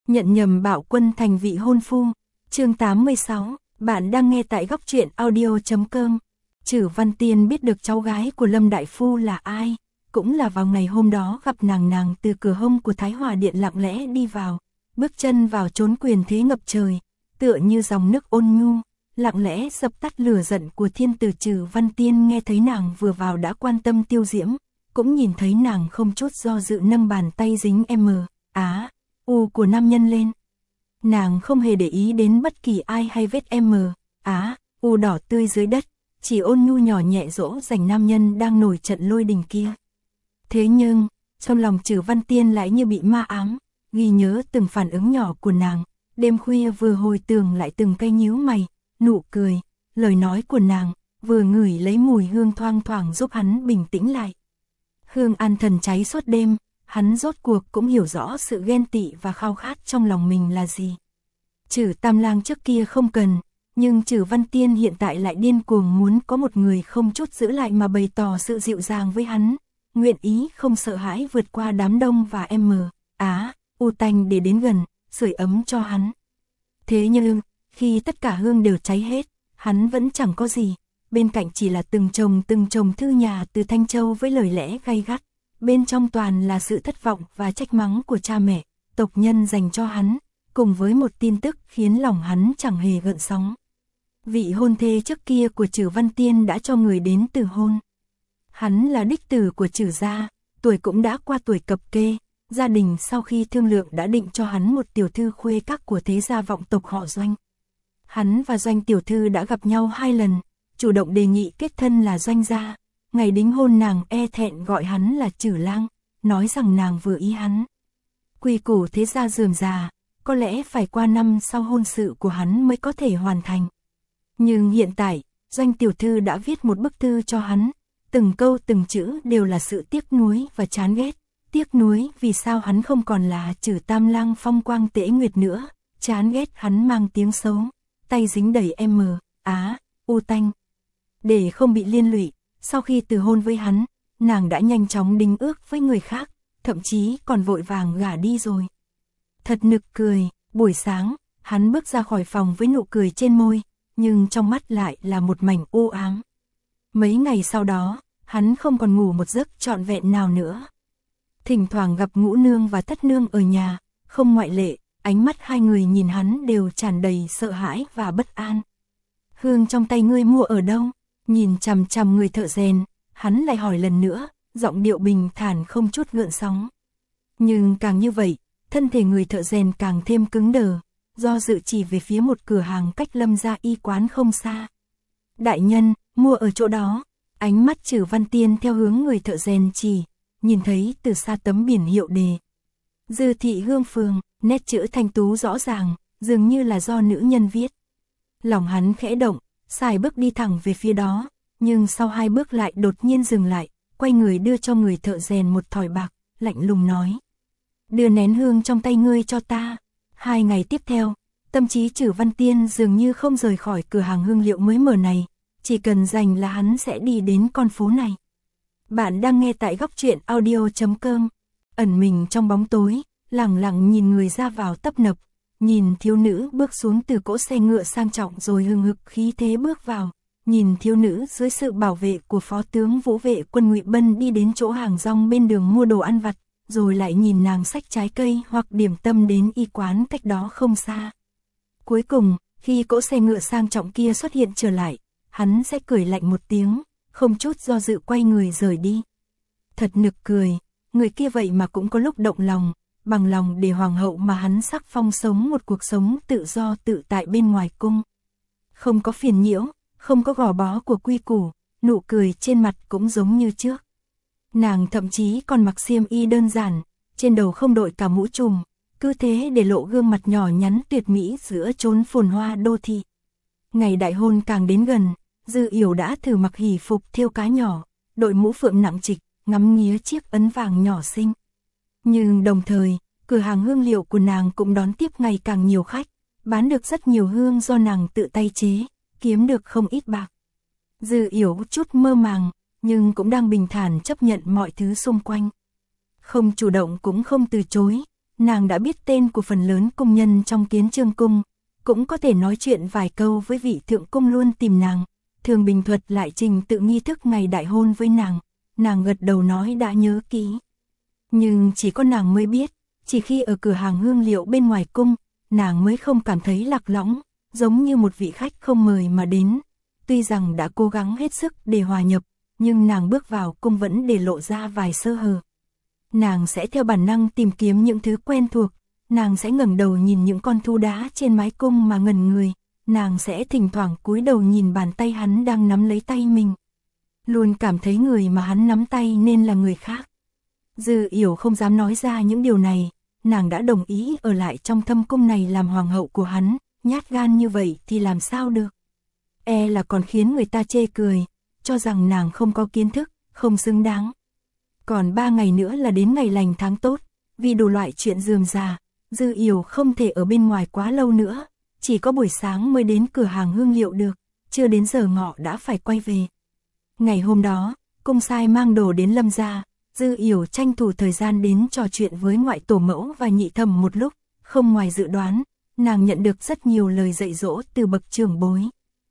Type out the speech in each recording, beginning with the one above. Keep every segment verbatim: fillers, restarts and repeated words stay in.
Nhận nhầm Bảo Quân thành vị hôn phu. Chương tám mươi sáu, bạn đang nghe tại góc truyện audio chấm com. Trử Văn Tiên biết được cháu gái của Lâm đại phu là ai, cũng là vào ngày hôm đó gặp nàng nàng từ cửa hông của Thái Hòa điện lặng lẽ đi vào, bước chân vào chốn quyền thế ngập trời, tựa như dòng nước ôn nhu, lặng lẽ dập tắt lửa giận của thiên tử. Trử Văn Tiên nghe thấy nàng vừa vào đã quan tâm tiêu diễm, cũng nhìn thấy nàng không chút do dự nâng bàn tay dính M, Á, U của nam nhân lên. Nàng không hề để ý đến bất kỳ ai hay vết M, Á, U đỏ tươi dưới đất, chỉ ôn nhu nhỏ nhẹ dỗ dành nam nhân đang nổi trận lôi đình kia. Thế nhưng, trong lòng Trử Văn Tiên lại như bị ma ám, ghi nhớ từng phản ứng nhỏ của nàng, đêm khuya vừa hồi tưởng lại từng cây nhíu mày, nụ cười, lời nói của nàng, vừa ngửi lấy mùi hương thoang thoảng giúp hắn bình tĩnh lại. Hương an thần cháy suốt đêm, hắn rốt cuộc cũng hiểu rõ sự ghen tị và khao khát trong lòng mình là gì. Trử Tam Lang trước kia không cần, nhưng Trử Văn Tiên hiện tại lại điên cuồng muốn có một người không chút giữ lại mà bày tỏ sự dịu dàng với hắn, nguyện ý không sợ hãi vượt qua đám đông và M, Á, U tanh để đến gần, sưởi ấm cho hắn. Thế nhưng, khi tất cả hương đều cháy hết, hắn vẫn chẳng có gì, bên cạnh chỉ là từng chồng từng chồng thư nhà từ Thanh Châu với lời lẽ gay gắt, bên trong toàn là sự thất vọng và trách mắng của cha mẹ, tộc nhân dành cho hắn, cùng với một tin tức khiến lòng hắn chẳng hề gợn sóng. Vị hôn thê trước kia của Trử Văn Tiên đã cho người đến từ hôn. Hắn là đích tử của Trử gia, tuổi cũng đã qua tuổi cập kê, gia đình sau khi thương lượng đã định cho hắn một tiểu thư khuê các của thế gia vọng tộc họ Doanh. Hắn và Doanh tiểu thư đã gặp nhau hai lần, chủ động đề nghị kết thân là Doanh gia. Ngày đính hôn nàng e thẹn gọi hắn là Trử Lang, nói rằng nàng vừa ý hắn. Quy củ thế gia rườm rà, có lẽ phải qua năm sau hôn sự của hắn mới có thể hoàn thành. Nhưng hiện tại, Doanh tiểu thư đã viết một bức thư cho hắn, từng câu từng chữ đều là sự tiếc nuối và chán ghét. Tiếc nuối vì sao hắn không còn là Trử Tam Lang phong quang tễ nguyệt nữa, chán ghét hắn mang tiếng xấu, tay dính đầy M, Á, U tanh. Để không bị liên lụy, sau khi từ hôn với hắn, nàng đã nhanh chóng đính ước với người khác, thậm chí còn vội vàng gả đi rồi. Thật nực cười, buổi sáng, hắn bước ra khỏi phòng với nụ cười trên môi, nhưng trong mắt lại là một mảnh u ám. Mấy ngày sau đó, hắn không còn ngủ một giấc trọn vẹn nào nữa. Thỉnh thoảng gặp Ngũ Nương và Thất Nương ở nhà, không ngoại lệ, ánh mắt hai người nhìn hắn đều tràn đầy sợ hãi và bất an. Hương trong tay ngươi mua ở đâu? Nhìn chằm chằm người thợ rèn, hắn lại hỏi lần nữa, giọng điệu bình thản không chút gợn sóng. Nhưng càng như vậy, thân thể người thợ rèn càng thêm cứng đờ, do dự chỉ về phía một cửa hàng cách Lâm gia y quán không xa. Đại nhân, mua ở chỗ đó. Ánh mắt Trử Văn Tiên theo hướng người thợ rèn chỉ, nhìn thấy từ xa tấm biển hiệu đề Dư thị Hương phường, nét chữ thanh tú rõ ràng, dường như là do nữ nhân viết. Lòng hắn khẽ động, xài bước đi thẳng về phía đó, nhưng sau hai bước lại đột nhiên dừng lại, quay người đưa cho người thợ rèn một thỏi bạc, lạnh lùng nói: đưa nén hương trong tay ngươi cho ta. Hai ngày tiếp theo, tâm trí Trử Văn Tiên dường như không rời khỏi cửa hàng hương liệu mới mở này, chỉ cần dành là hắn sẽ đi đến con phố này. Bạn đang nghe tại góc truyện audio chấm com. Ẩn mình trong bóng tối, lẳng lặng nhìn người ra vào tấp nập, nhìn thiếu nữ bước xuống từ cỗ xe ngựa sang trọng rồi hừng hực khí thế bước vào, nhìn thiếu nữ dưới sự bảo vệ của phó tướng Vũ vệ quân Ngụy Bân đi đến chỗ hàng rong bên đường mua đồ ăn vặt, rồi lại nhìn nàng xách trái cây hoặc điểm tâm đến y quán cách đó không xa. Cuối cùng, khi cỗ xe ngựa sang trọng kia xuất hiện trở lại, hắn sẽ cười lạnh một tiếng, không chút do dự quay người rời đi. Thật nực cười, người kia vậy mà cũng có lúc động lòng, bằng lòng để hoàng hậu mà hắn sắc phong sống một cuộc sống tự do tự tại bên ngoài cung. Không có phiền nhiễu, không có gò bó của quy củ, nụ cười trên mặt cũng giống như trước. Nàng thậm chí còn mặc xiêm y đơn giản, trên đầu không đội cả mũ trùm, cứ thế để lộ gương mặt nhỏ nhắn tuyệt mỹ giữa chốn phồn hoa đô thị. Ngày đại hôn càng đến gần, Dư Yểu đã thử mặc hỷ phục thêu cá nhỏ, đội mũ phượng nặng trịch, ngắm nghía chiếc ấn vàng nhỏ xinh. Nhưng đồng thời, cửa hàng hương liệu của nàng cũng đón tiếp ngày càng nhiều khách, bán được rất nhiều hương do nàng tự tay chế, kiếm được không ít bạc. Dư Yểu chút mơ màng, nhưng cũng đang bình thản chấp nhận mọi thứ xung quanh. Không chủ động cũng không từ chối, nàng đã biết tên của phần lớn cung nhân trong Kiến Chương cung, cũng có thể nói chuyện vài câu với vị thượng cung luôn tìm nàng, thường bình thuật lại trình tự nghi thức ngày đại hôn với nàng, nàng gật đầu nói đã nhớ kỹ. Nhưng chỉ có nàng mới biết, chỉ khi ở cửa hàng hương liệu bên ngoài cung, nàng mới không cảm thấy lạc lõng, giống như một vị khách không mời mà đến. Tuy rằng đã cố gắng hết sức để hòa nhập, nhưng nàng bước vào cung vẫn để lộ ra vài sơ hở. Nàng sẽ theo bản năng tìm kiếm những thứ quen thuộc, nàng sẽ ngẩng đầu nhìn những con thú đá trên mái cung mà ngẩn người, nàng sẽ thỉnh thoảng cúi đầu nhìn bàn tay hắn đang nắm lấy tay mình. Luôn cảm thấy người mà hắn nắm tay nên là người khác. Dư Yểu không dám nói ra những điều này, nàng đã đồng ý ở lại trong thâm cung này làm hoàng hậu của hắn, nhát gan như vậy thì làm sao được. E là còn khiến người ta chê cười, cho rằng nàng không có kiến thức, không xứng đáng. Còn ba ngày nữa là đến ngày lành tháng tốt, vì đủ loại chuyện rườm rà, Dư Yểu không thể ở bên ngoài quá lâu nữa, chỉ có buổi sáng mới đến cửa hàng hương liệu được, chưa đến giờ ngọ đã phải quay về. Ngày hôm đó, cung sai mang đồ đến Lâm gia, Dư Yểu tranh thủ thời gian đến trò chuyện với ngoại tổ mẫu và nhị thẩm một lúc, không ngoài dự đoán, nàng nhận được rất nhiều lời dạy dỗ từ bậc trưởng bối.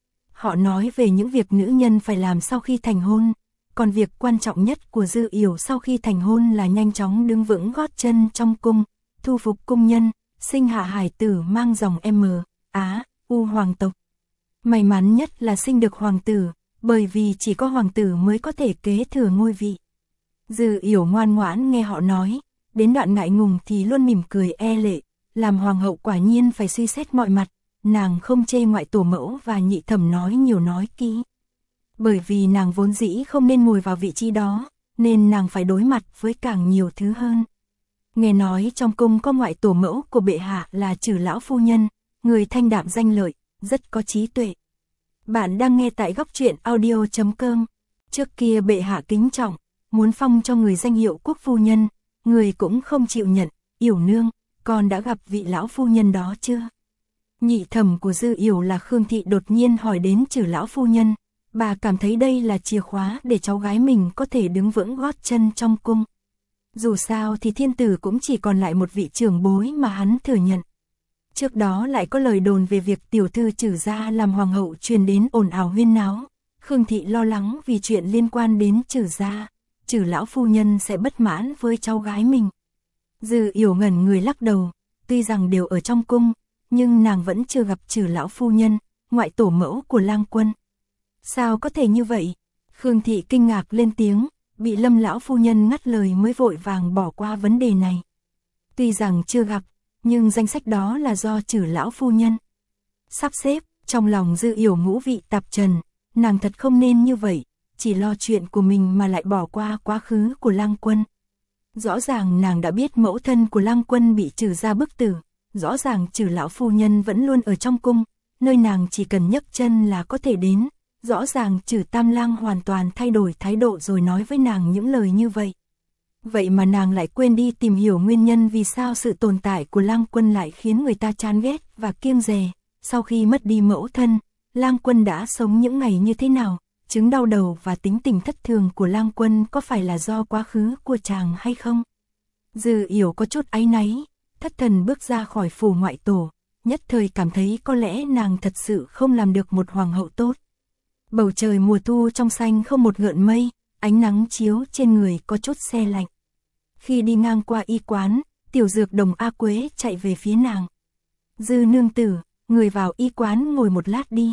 Họ nói về những việc nữ nhân phải làm sau khi thành hôn, còn việc quan trọng nhất của Dư Yểu sau khi thành hôn là nhanh chóng đứng vững gót chân trong cung, thu phục cung nhân, sinh hạ hải tử mang dòng M, Á, U hoàng tộc. May mắn nhất là sinh được hoàng tử, bởi vì chỉ có hoàng tử mới có thể kế thừa ngôi vị. Dư Yểu ngoan ngoãn nghe họ nói, đến đoạn ngại ngùng thì luôn mỉm cười e lệ, làm hoàng hậu quả nhiên phải suy xét mọi mặt, nàng không chê ngoại tổ mẫu và nhị thẩm nói nhiều nói kỹ. Bởi vì nàng vốn dĩ không nên ngồi vào vị trí đó, nên nàng phải đối mặt với càng nhiều thứ hơn. Nghe nói trong cung có ngoại tổ mẫu của bệ hạ là Trử lão phu nhân, người thanh đạm danh lợi, rất có trí tuệ. Bạn đang nghe tại góc truyện audio chấm com. Trước kia bệ hạ kính trọng, muốn phong cho người danh hiệu quốc phu nhân, người cũng không chịu nhận. Yểu nương, con đã gặp vị lão phu nhân đó chưa? Nhị thẩm của Dư Yểu là Khương Thị đột nhiên hỏi đến Trử lão phu nhân, bà cảm thấy đây là chìa khóa để cháu gái mình có thể đứng vững gót chân trong cung. Dù sao thì thiên tử cũng chỉ còn lại một vị trưởng bối mà hắn thừa nhận. Trước đó lại có lời đồn về việc tiểu thư Trử gia làm hoàng hậu truyền đến ồn ào huyên náo. Khương Thị lo lắng vì chuyện liên quan đến Trử gia, Trử lão phu nhân sẽ bất mãn với cháu gái mình. Dư Yểu ngẩn người lắc đầu, tuy rằng đều ở trong cung, nhưng nàng vẫn chưa gặp Trử lão phu nhân, ngoại tổ mẫu của Lang Quân. Sao có thể như vậy? Khương Thị kinh ngạc lên tiếng, bị Lâm lão phu nhân ngắt lời mới vội vàng bỏ qua vấn đề này. Tuy rằng chưa gặp, nhưng danh sách đó là do Trử lão phu nhân sắp xếp. Trong lòng Dư Yểu ngũ vị tạp trần, nàng thật không nên như vậy, chỉ lo chuyện của mình mà lại bỏ qua quá khứ của Lang Quân. Rõ ràng nàng đã biết mẫu thân của Lang Quân bị Trử gia bức tử, rõ ràng Trử lão phu nhân vẫn luôn ở trong cung, nơi nàng chỉ cần nhấc chân là có thể đến. Rõ ràng Trử Tam Lang hoàn toàn thay đổi thái độ rồi nói với nàng những lời như vậy. Vậy mà nàng lại quên đi tìm hiểu nguyên nhân vì sao sự tồn tại của Lang Quân lại khiến người ta chán ghét và kiêng dè. Sau khi mất đi mẫu thân, Lang Quân đã sống những ngày như thế nào? Chứng đau đầu và tính tình thất thường của Lang Quân có phải là do quá khứ của chàng hay không? Dư Yểu có chút áy náy, thất thần bước ra khỏi phủ ngoại tổ, nhất thời cảm thấy có lẽ nàng thật sự không làm được một hoàng hậu tốt. Bầu trời mùa thu trong xanh không một gợn mây, ánh nắng chiếu trên người có chút se lạnh. Khi đi ngang qua y quán, tiểu dược đồng A Quế chạy về phía nàng. Dư nương tử, người vào y quán ngồi một lát đi.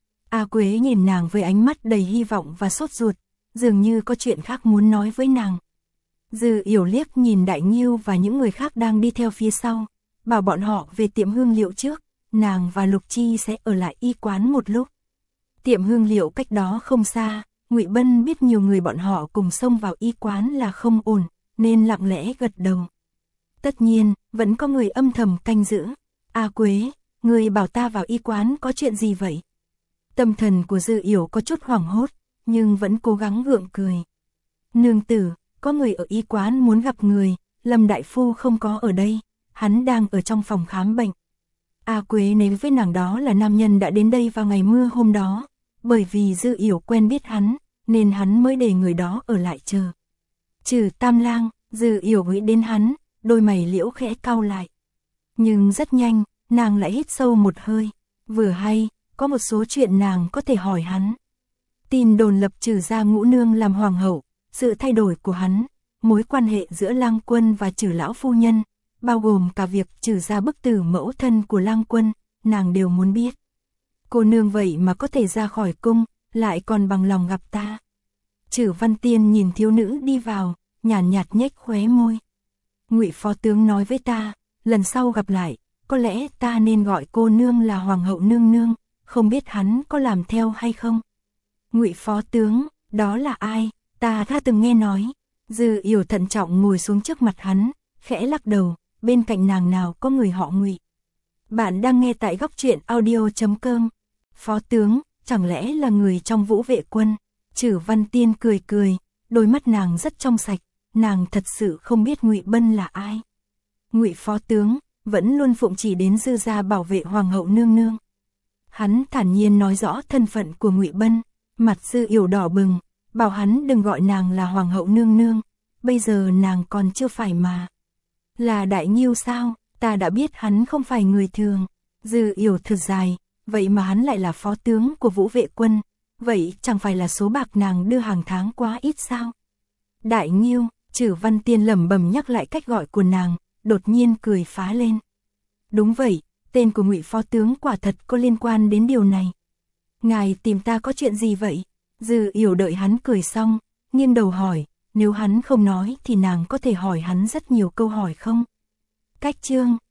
A Quế nhìn nàng với ánh mắt đầy hy vọng và sốt ruột, dường như có chuyện khác muốn nói với nàng. Dư Yểu liếc nhìn Đại Nghiêu và những người khác đang đi theo phía sau, bảo bọn họ về tiệm hương liệu trước, nàng và Lục Chi sẽ ở lại y quán một lúc. Tiệm hương liệu cách đó không xa, Ngụy Bân biết nhiều người bọn họ cùng xông vào y quán là không ổn, nên lặng lẽ gật đầu. Tất nhiên, vẫn có người âm thầm canh giữ. A Quế, người bảo ta vào y quán có chuyện gì vậy? Tâm thần của Dư Yểu có chút hoảng hốt, nhưng vẫn cố gắng gượng cười. Nương tử, có người ở y quán muốn gặp người, Lâm đại phu không có ở đây, hắn đang ở trong phòng khám bệnh. A Quế nói với nàng đó là nam nhân đã đến đây vào ngày mưa hôm đó, bởi vì Dư Yểu quen biết hắn, nên hắn mới để người đó ở lại chờ. Trừ Tam Lang, Dư Yểu nghĩ đến hắn, đôi mày liễu khẽ cau lại. Nhưng rất nhanh, nàng lại hít sâu một hơi, vừa hay, có một số chuyện nàng có thể hỏi hắn. Tin đồn lập Trử gia ngũ nương làm hoàng hậu, sự thay đổi của hắn, mối quan hệ giữa Lang Quân và Trử lão phu nhân, bao gồm cả việc Trử gia bức tử mẫu thân của Lang Quân, nàng đều muốn biết. Cô nương vậy mà có thể ra khỏi cung, lại còn bằng lòng gặp ta. Trử Văn Tiên nhìn thiếu nữ đi vào, nhàn nhạt, nhếch khóe môi. Ngụy phó tướng nói với ta, lần sau gặp lại, có lẽ ta nên gọi cô nương là hoàng hậu nương nương, không biết hắn có làm theo hay không. Ngụy phó tướng, đó là ai? Ta đã từng nghe nói. Dư Yểu thận trọng ngồi xuống trước mặt hắn, khẽ lắc đầu, bên cạnh nàng nào có người họ Ngụy. Bạn đang nghe tại góc truyện audio chấm com. Phó tướng, chẳng lẽ là người trong Vũ Vệ Quân? Trử Văn Tiên cười cười, đôi mắt nàng rất trong sạch, nàng thật sự không biết Ngụy Bân là ai. Ngụy phó tướng, vẫn luôn phụng chỉ đến Dư gia bảo vệ hoàng hậu nương nương. Hắn thản nhiên nói rõ thân phận của Ngụy Bân, mặt Dư Yểu đỏ bừng, bảo hắn đừng gọi nàng là hoàng hậu nương nương, bây giờ nàng còn chưa phải mà. Là đại nghiêu sao? Ta đã biết hắn không phải người thường. Dư Yểu thở dài, vậy mà hắn lại là phó tướng của Vũ Vệ Quân, vậy chẳng phải là số bạc nàng đưa hàng tháng quá ít sao? Đại nghiêu, Trử Văn Tiên lẩm bẩm nhắc lại cách gọi của nàng, đột nhiên cười phá lên. Đúng vậy, tên của Ngụy phó tướng quả thật có liên quan đến điều này. Ngài tìm ta có chuyện gì vậy? Dư Yểu đợi hắn cười xong, nghiêng đầu hỏi, nếu hắn không nói thì nàng có thể hỏi hắn rất nhiều câu hỏi không? Cách chương